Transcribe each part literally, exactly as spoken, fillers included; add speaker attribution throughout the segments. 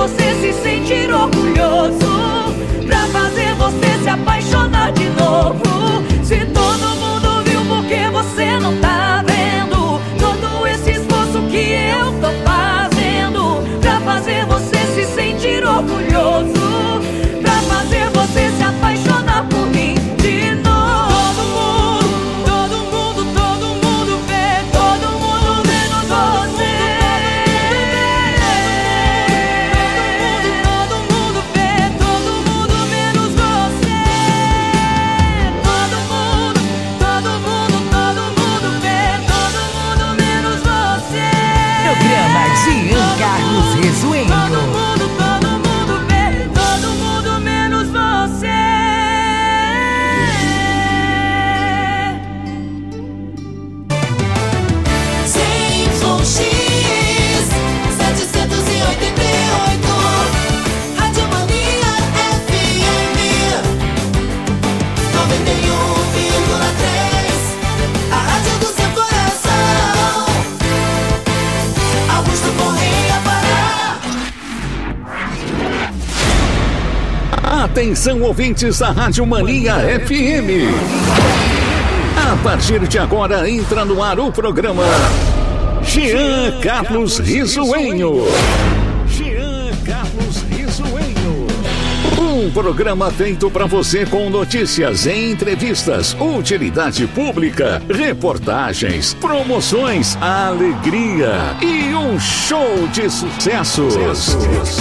Speaker 1: você se sentir orgulhoso, pra fazer você se apaixonar de novo. Se todo mundo viu, porque você não tá vendo todo esse esforço que eu tô fazendo, pra fazer você se sentir orgulhoso, pra fazer você se apaixonar por mim de novo. Todo mundo, todo mundo, todo mundo vê, todo mundo menos você. Todo mundo vê, todo mundo menos você. Todo mundo, todo mundo, todo mundo vê, todo mundo menos você.
Speaker 2: Programa Jean Carlos Resuenho.
Speaker 1: Todo mundo, todo mundo vê, todo mundo menos você.
Speaker 3: Z Y X setecentos e oitenta e oito, Rádio Mania F M noventa e um vírgula três, a rádio do seu coração. Augusto Correia Pará.
Speaker 4: Atenção, ouvintes da Rádio Mania F M. A partir de agora entra no ar o programa Jean Carlos Risuenho. Jean Carlos Risuenho. Um programa feito para você com notícias, entrevistas, utilidade pública, reportagens, promoções, alegria e um show de sucessos.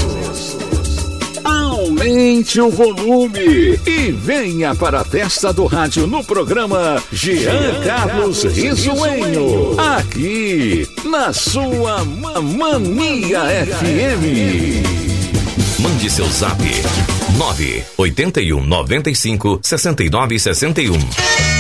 Speaker 4: Aumente o volume e venha para a festa do rádio no programa Jean Carlos Risuenho, aqui na sua Ma- Mania F M.
Speaker 5: Mande seu zap nove oito um nove cinco seis nove seis um.